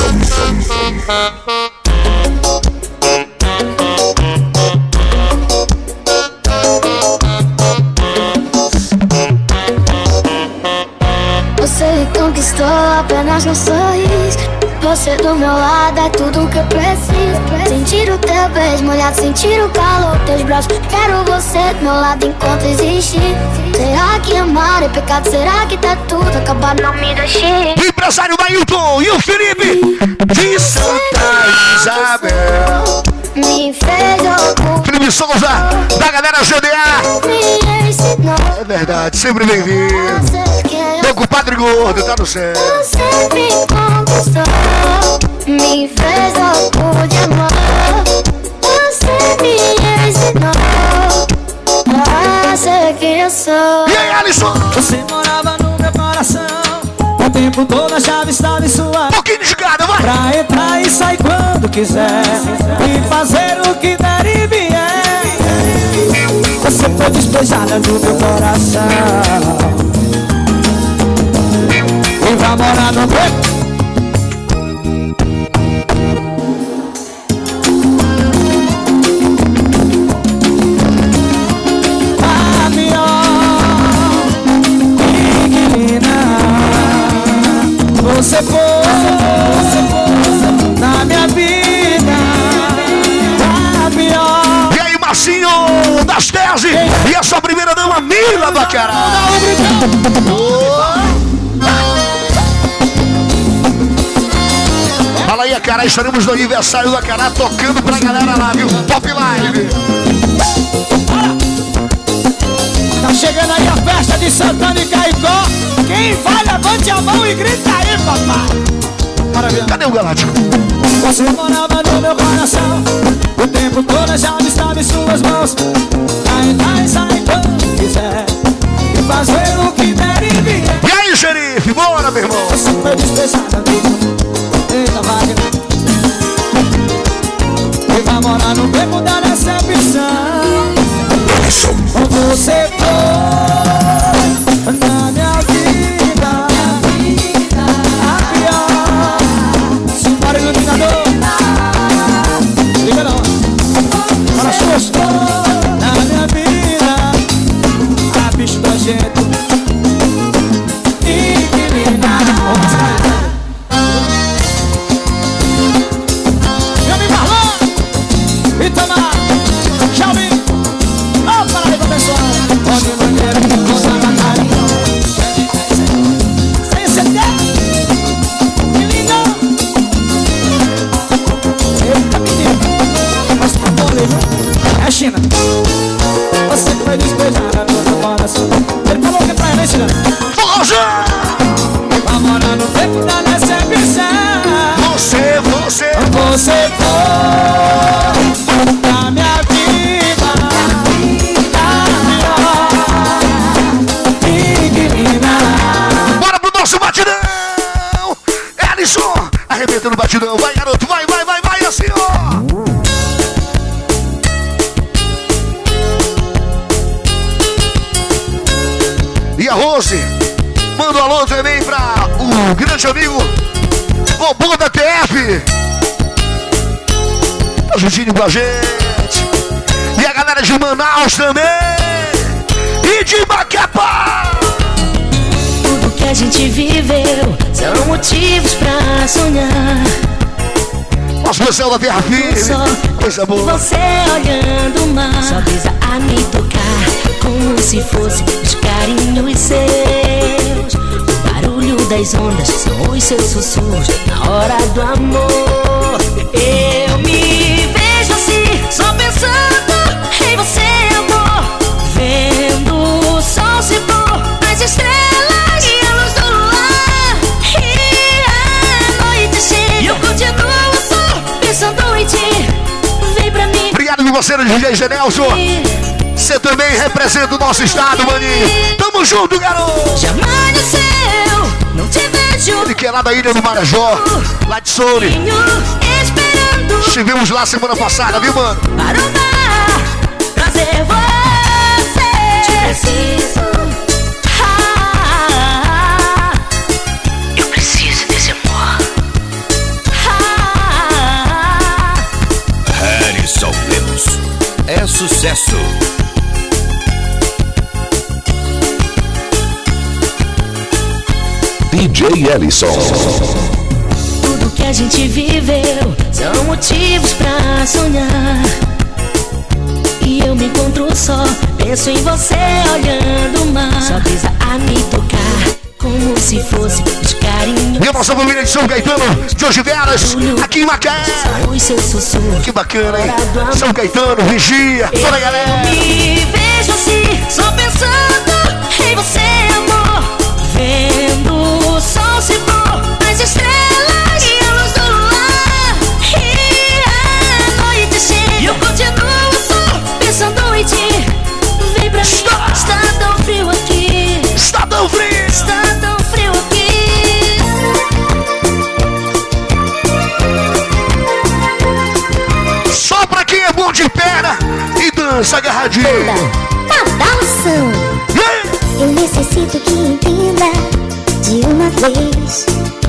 Você conquistou apenas um sorriso. Você do meu lado é tudo que eu preciso. Sentir o teu beijo molhado, sentir o calor dos teus braços. Quero você do meu lado enquanto existir. Será que amar é pecado? Será que tá tudo acabado? Não me deixe. O empresário Mailton e o Felipe de Santa Isabel. Me fez louco. Felipe Souza, da galera G D A. Me ensinou. É verdade, sempre bem-vindo. Meu compadre gordo, tá no céu. Você me conquistou, me fez louco de amor. Você me ensinou a ser quem eu sou. E aí, Alisson? Você morava no meu coração. O tempo todo a chave estava em sua mão. Um pouquinho de cada, vai. Pra entrar e sair quando quiser. E fazer o que der e vier. Você foi despejada do meu coração. E vai morar no meu. A melhor inquilina. Você foi na minha vida a melhor. E aí, Marcinho das Tese e a sua primeira dama, Mila Bacará. Fala aí, Acará, estaremos no aniversário do Acará tocando pra galera lá, viu? Pop Live. Tá chegando aí a festa de Santana e Caicó. Quem vai, levante a mão e grita aí, papai. Maravilha. Cadê o Galáctico? Você morava no meu coração, o tempo todo a chave estava em suas mãos. Sai, sai, sai quando quiser, e fazer o que der e vier. E aí, xerife, bora, meu irmão. Você foi desprezada, eita, vai. E vai morar no beco da decepção. Você foi na minha vida, a pior. Simbora, iluminador. Liga não. Para as suas. Na minha vida, a bicho da gente. Inquilina. Meu amigo Marlon. Itamar. Xiaomi. Ó, para aí, pessoal. Pode maneira, não sabe a carinho. Sem C D. Que lindo. Eita, menino. Mas tá bom, viu? É a China. Você foi despejada no meu coração. Ele falou que é pra ela, China. Forja! Vai morar no beco da decepção. Você, você. Você foi na minha vida, a melhor inquilina. Bora pro nosso batidão! Ellison, arrebenta no batidão. Vai, garoto, vai, vai, vai, vai, assim, ó. E a Rose, manda um alô também pra o grande amigo Bobô da T F. Tá juntinho com a gente. E a galera de Manaus também. E de Maquepá. Tudo que a gente viveu são motivos pra sonhar. Nosso céu da terra firme. Coisa boa. Você olhando o mar, só brisa a me tocar, como se fosse os carinhos seus. O barulho das ondas são os seus sussurros na hora do amor. Eu me vejo assim, só pensando em você, amor. Vendo o sol se pôr, as estrelas e a luz do luar. E a noite chega e eu continuo só pensando em ti. Vem pra mim. Obrigado, meu parceiro D J Genelson. Você também representa o nosso estado, maninho. Tamo junto, garoto. Já amanheceu, não te vejo. Ele que é lá da Ilha do Marajó, lá de Soure. Esperando. Estivemos lá semana passada, viu, mano? Para o mar, trazer você. Te preciso. Ah, eu preciso desse amor. Ah, Harrison Lemos. É sucesso. D J Ellison. tudo que a gente viveu são motivos pra sonhar. E eu me encontro só, penso em você olhando o mar. Só brisa a me tocar, como se fosse os carinhos. E a nossa família de São Caetano, de hoje Veras, aqui em Macaé. Que bacana, hein? São Caetano, Vigia, toda a galera. Eu me vejo assim, só pensando em você, amor. Vendo o sol se pôr, as estrelas e a luz do luar. E a noite chega e eu continuo só pensando em ti. Vem pra mim, está tão frio aqui. Está tão frio. Está tão frio aqui. Só pra quem é bom de perna e dança agarradinho. Tá balançando. Eu necessito que entenda de uma vez.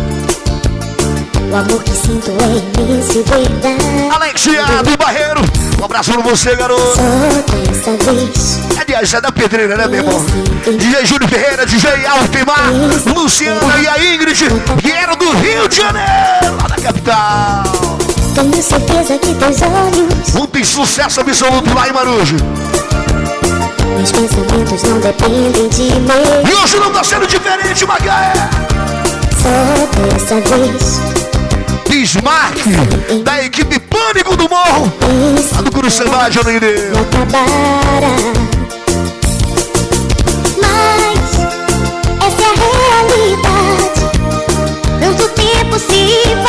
O amor que sinto é imenso e verdade. Alexia do Barreiro, um abraço pra você, garoto. Só dessa vez. Aliás, é da Pedreira, né, meu irmão? D J Júlio Ferreira, D J Altemar, Luciana e a Ingrid vieram do Rio de Janeiro, lá da capital. Tenho certeza que teus olhos. Ontem sucesso absoluto lá em Marujo. Meus pensamentos não dependem de mim. E hoje não tá sendo diferente, Macaé. Só dessa vez. Bismarck, da equipe Pânico do Morro, lá do Curuçambá, Janeiro. Mas essa é a realidade. Tanto tempo se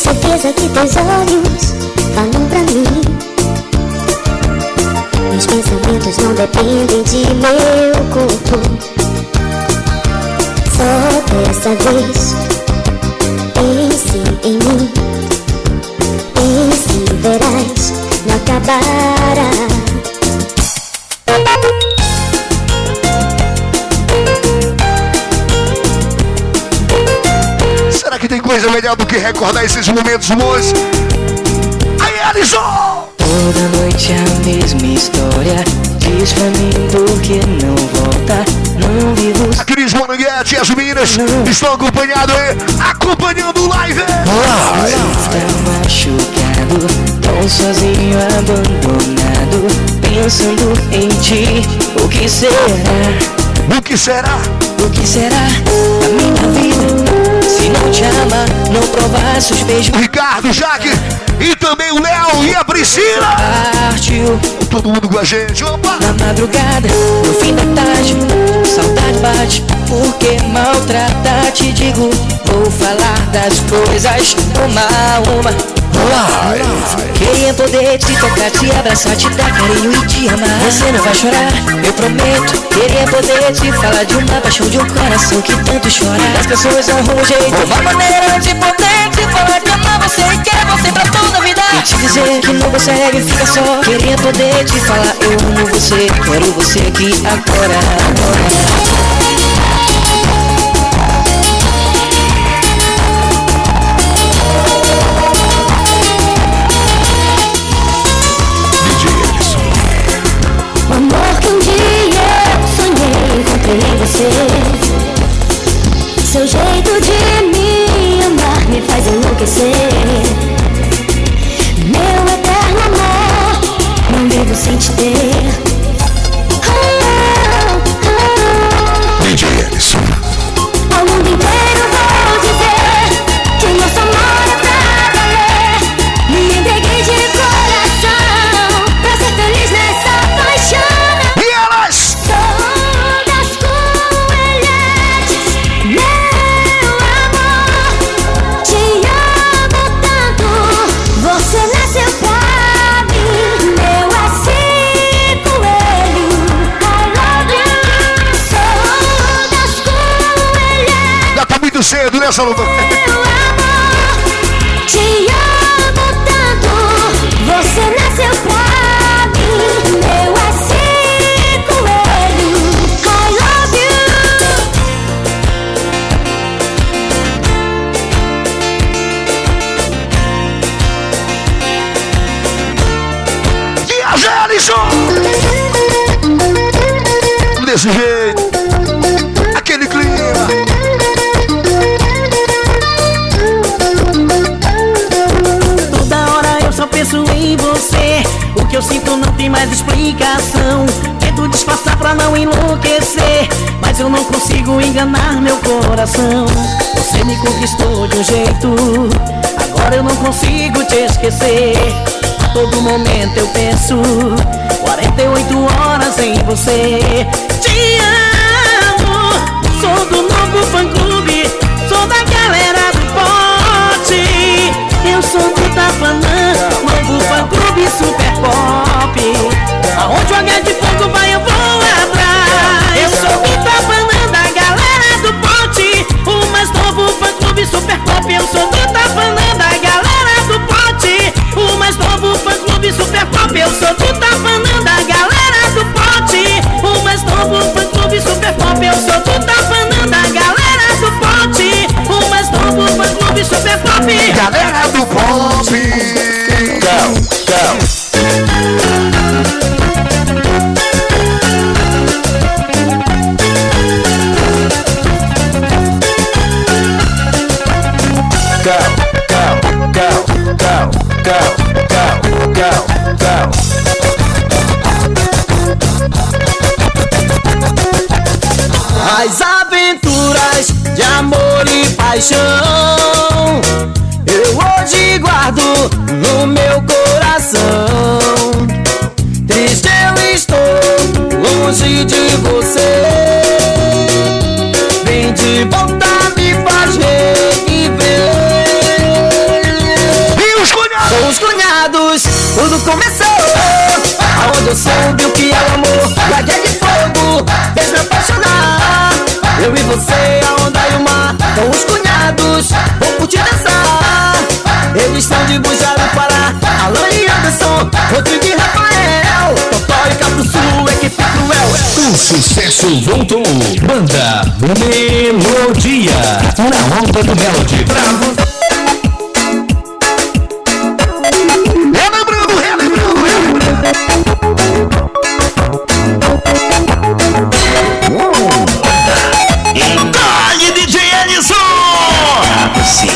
certeza que teus olhos falam pra mim. Meus pensamentos não dependem de meu corpo. Só dessa vez pense em mim. Pense e verás, não acabará. Será que tem coisa melhor do que recordar esses momentos bons? Aí, Alisson! Toda noite a mesma história. Diz pra mim por que não volta. Não vivo. A Cris Moranguete e as meninas não estão acompanhados aí, acompanhando o live. Está machucado, tão sozinho, abandonado, pensando em ti. O que será? O que será? O que será da minha vida? Se não te ama, não provasse os beijos. O Ricardo, Jaque e também o Léo e a Priscila. Partiu. Todo mundo com a gente. Opa! Na madrugada, no fim da tarde, saudade bate. Porque maltratar, te digo, vou falar das coisas uma a uma. Queria poder te tocar, te abraçar, te dar carinho e te amar. Você não vai chorar, eu prometo. Queria poder te falar de uma paixão, de um coração que tanto chora. As pessoas arrumam um jeito, uma maneira de poder te falar que ama você e quer você pra toda a vida. E te dizer que não consegue, fica só. Queria poder te falar, eu amo você, quero você aqui agora, agora. O amor que um dia eu sonhei, encontrei em você. Seu jeito de me amar me faz enlouquecer. Meu eterno amor, não vivo sem te ter. Oh, oh, oh. D J Ellison. Ao mundo inteiro vou dizer que nosso amor é pra valer. Me entreguei de coração pra ser feliz nessa paixão. E elas? Todas coelhetes, meu amor. Te amo tanto, você nasceu pra mim. Meu assim coelho, I love you. Todas coelhetes. Já tá muito cedo, né, Salomão? Meu amor, te amo tanto, você nasceu pra mim. Meu assim coelho, I love E a Ellison! Desse jeito, aquele clima. Toda hora eu só penso em você. O que eu sinto não tem mais explicação. Tento disfarçar pra não enlouquecer, mas eu não consigo enganar meu coração. Você me conquistou de um jeito, agora eu não consigo te esquecer. A todo momento eu penso, quarenta e oito horas em você. Te amo, sou do novo fã-clube, sou da galera do pote. Eu sou do Tapanã, novo fã-clube super pop. Aonde o H de fogo vai eu vou atrás. Eu sou do Tapanã, da galera do pote, o mais novo fã-clube super pop. Eu sou do Tapanã, da galera do pote, o mais novo fã-clube super pop. Eu sou do Tapanã, da galera do pote, o mais novo fã-clube super pop. Eu sou do Tapanã, da galera do pote, o mais novo fã-clube super pop. Galera do pop. Go, go. As aventuras de amor e paixão eu hoje guardo no meu coração. Triste eu estou longe de você. Vem de volta, me faz reviver. tudo começou. Aonde eu soube o que é o amor, águia de fogo, fez me apaixonar. Eu e você, a onda e o mar, com os cunhados, vou curtir dançar. Eles são de Bujara, Pará, Alan e Anderson, Rodrigo e Rafael, Totó e Capuçu, equipe cruel. O sucesso voltou. Banda Melodia, na onda do Melody. Bravo. Relembrando, relembrando, relembrando. Dá-lhe D J Ellison! Pra você.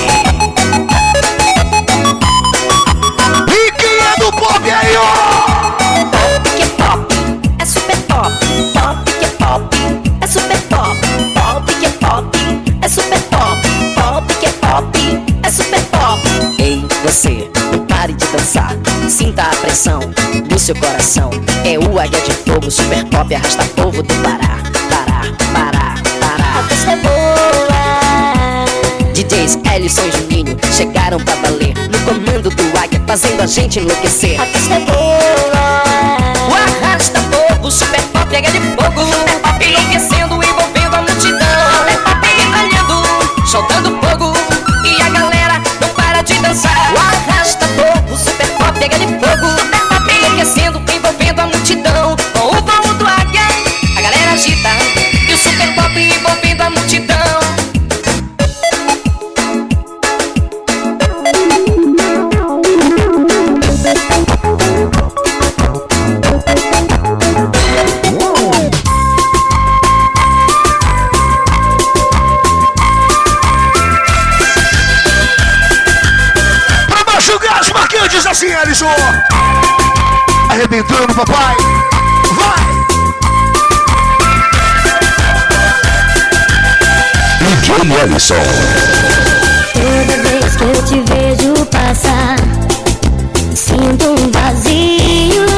E quem é do pop aí, ó? Pop que é pop, é super pop. Pop que é pop, é super pop. Pop que é pop, é super pop. Pop que é pop, é super pop. Ei, você, não pare de dançar. Sinta a pressão do seu coração. É o Águia de Fogo, super pop, arrasta povo do Pará. Pará, Pará, Pará. A festa é boa. D Js Ellison e Juninho chegaram pra valer no comando do Águia, fazendo a gente enlouquecer. A festa é boa. O arrasta povo, super pop, Águia de Fogo, super pop, enlouquecendo, envolvendo a multidão. Super pop, entalhando, soltando fogo, e a galera não para de dançar. O arrasta povo, super pop, Águia de Fogo, super pop, enlouquecendo, envolvendo a multidão. Com o voo do Águia, a galera agita, e o super pop envolvendo a multidão. Pra baixo o gás, marcantes assim, Ellison. Arrebentando, papai. Vai! D J Ellison. Toda vez que eu te vejo passar, sinto um vazio.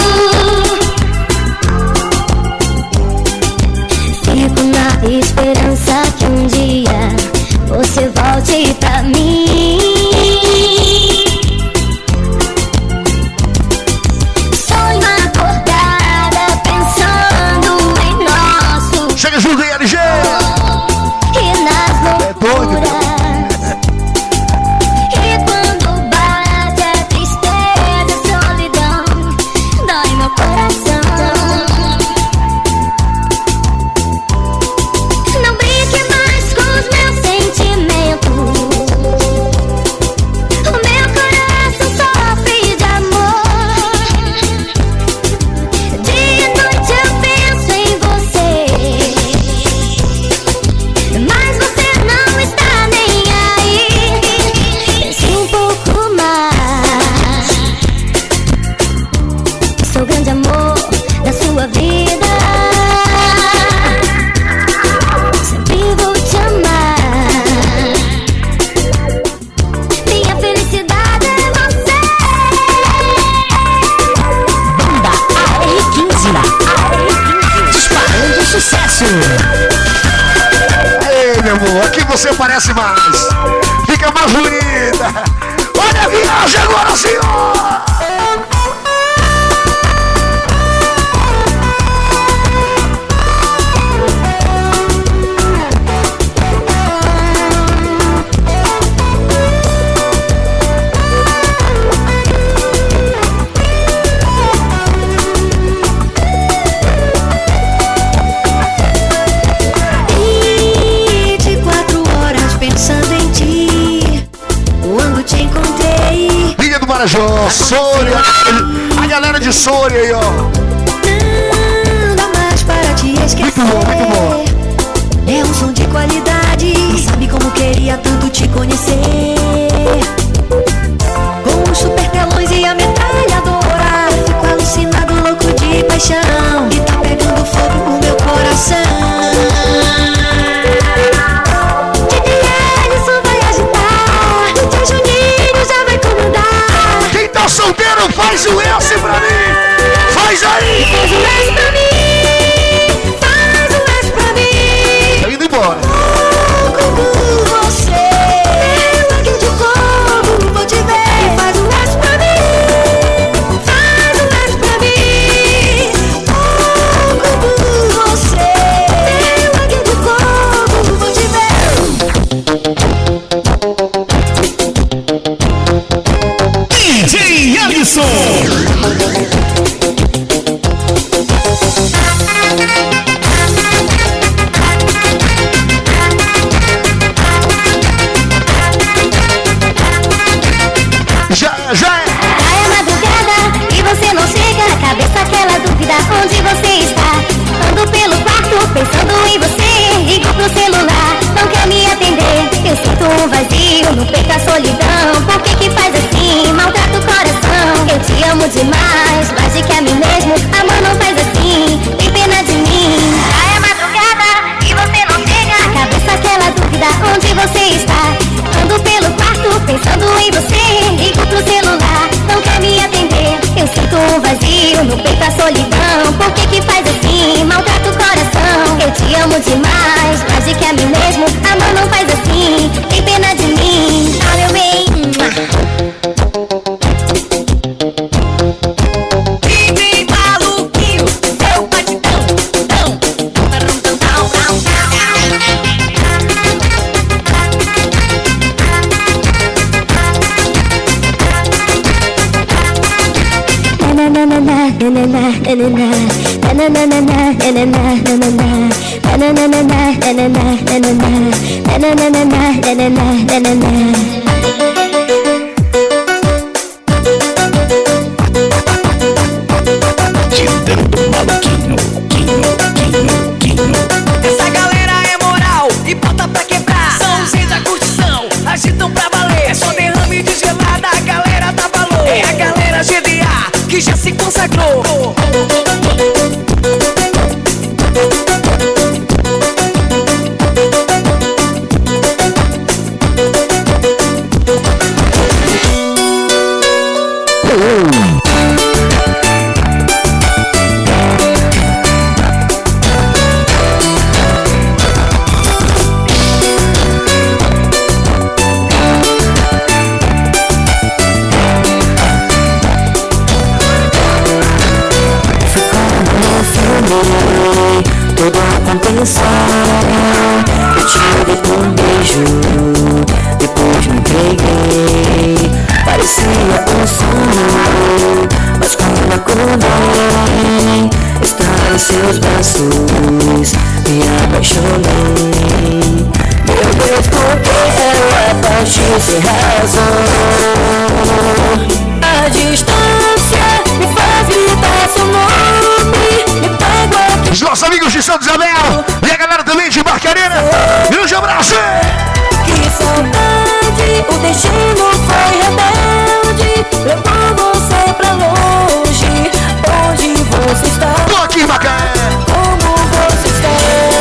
Fico na esperança que um dia você volte pra mim. Sonho acordada pensando em nosso. Chega junto aí, L G. E nas loucuras. E quando bate a tristeza, a solidão, dói meu coração. Não brinque mais com os meus sentimentos. O meu coração sofre de amor. Dia e noite eu penso em você, mas você não está nem aí. Pense um pouco mais. Sou o grande amor da sua vida. Sempre vou te amar. Minha felicidade é você. Banda A R quinze, A R quinze, disparando sucesso. Ei, meu amor, aqui você parece mais. Fica mais bonita. Olha a viagem agora, senhor. vinte e quatro horas pensando em ti. Quando te encontrei, Linha do Marajó, Sônia. A galera de Sônia aí, ó. não dá mais para te esquecer. Muito bom, muito bom. É um som de qualidade. Sabe como queria tanto te conhecer. Com os super telões e a metralhadora, fico alucinado, louco de paixão. E tá pegando fogo o meu coração. D J Ellison vai agitar, D J Juninho já vai comandar. Quem tá solteiro faz o S pra mim. Faz aí. Faz o S pra mim, faz o S pra mim. Tá indo embora. Com você, eu aqui de fogo, vou te ver. E faz o S pra mim. Já, já é. Já é madrugada e você não chega. Cabeça aquela dúvida, onde você está? Ando pelo quarto pensando em você. Ligo pro celular, não quer me atender. Eu sinto um vazio no peito, a solidão. Por que que faz assim? Maltrata o coração. Eu te amo demais, mais do que a mim mesmo. Amor, não faz assim, tem pena de mim. Já é madrugada e você não chega. Cabeça aquela dúvida, onde você está? Ando pelo quarto pensando em você. Ligo pro celular, não quer me atender. Eu sinto um vazio no peito, a solidão. Por que que faz assim? Maltrata o coração. Eu te amo demais, mais do que a mim mesmo. Amor, não faz assim, tem pena de mim. Ah, meu bem. Vem maluquinho, seu batidão, tão, tão, tão, tão, Essa galera é moral e bota pra quebrar. São os reis da curtição, agitam pra valer. É só derrame de gelada, a galera dá valor. É a galera G D A que já se consagrou. Tudo aconteceu. Eu tive um beijo, depois me entreguei. Parecia um sonho, mas quando acordei, estar em seus braços, me apaixonei. Meu Deus, por que ela partiu sem razão? A distância me faz gritar seu nome, me pega aqui. Os nossos amigos de Santa Isabel e a galera também de Barcarena. Grande abraço! Que saudade, o destino foi rebelde, levou você pra longe. Onde você está? Tô aqui, Macaé! Como você está?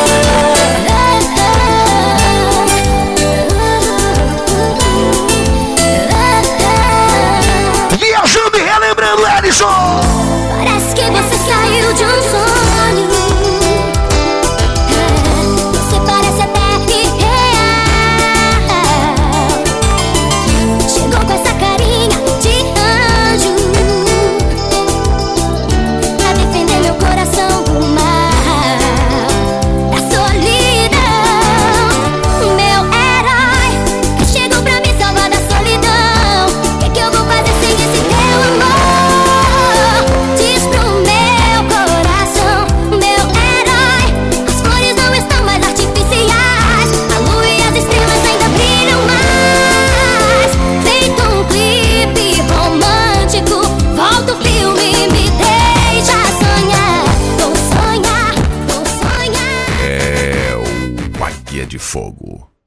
Viajando e relembrando, Ellison! Parece que você saiu de um sonho. Você parece até irreal. Chegou com essa carinha de anjo a defender meu coração do mal, da solidão. Meu herói que chegou pra me salvar da solidão. O que, que eu vou fazer sem esse teu amor? Diz pro meu coração, meu herói. As flores não estão mais artificiais, a lua e as estrelas ainda brilham mais. Feito um clipe romântico, volta o filme, me deixa sonhar. Vou sonhar, vou sonhar. É o Águia de Fogo.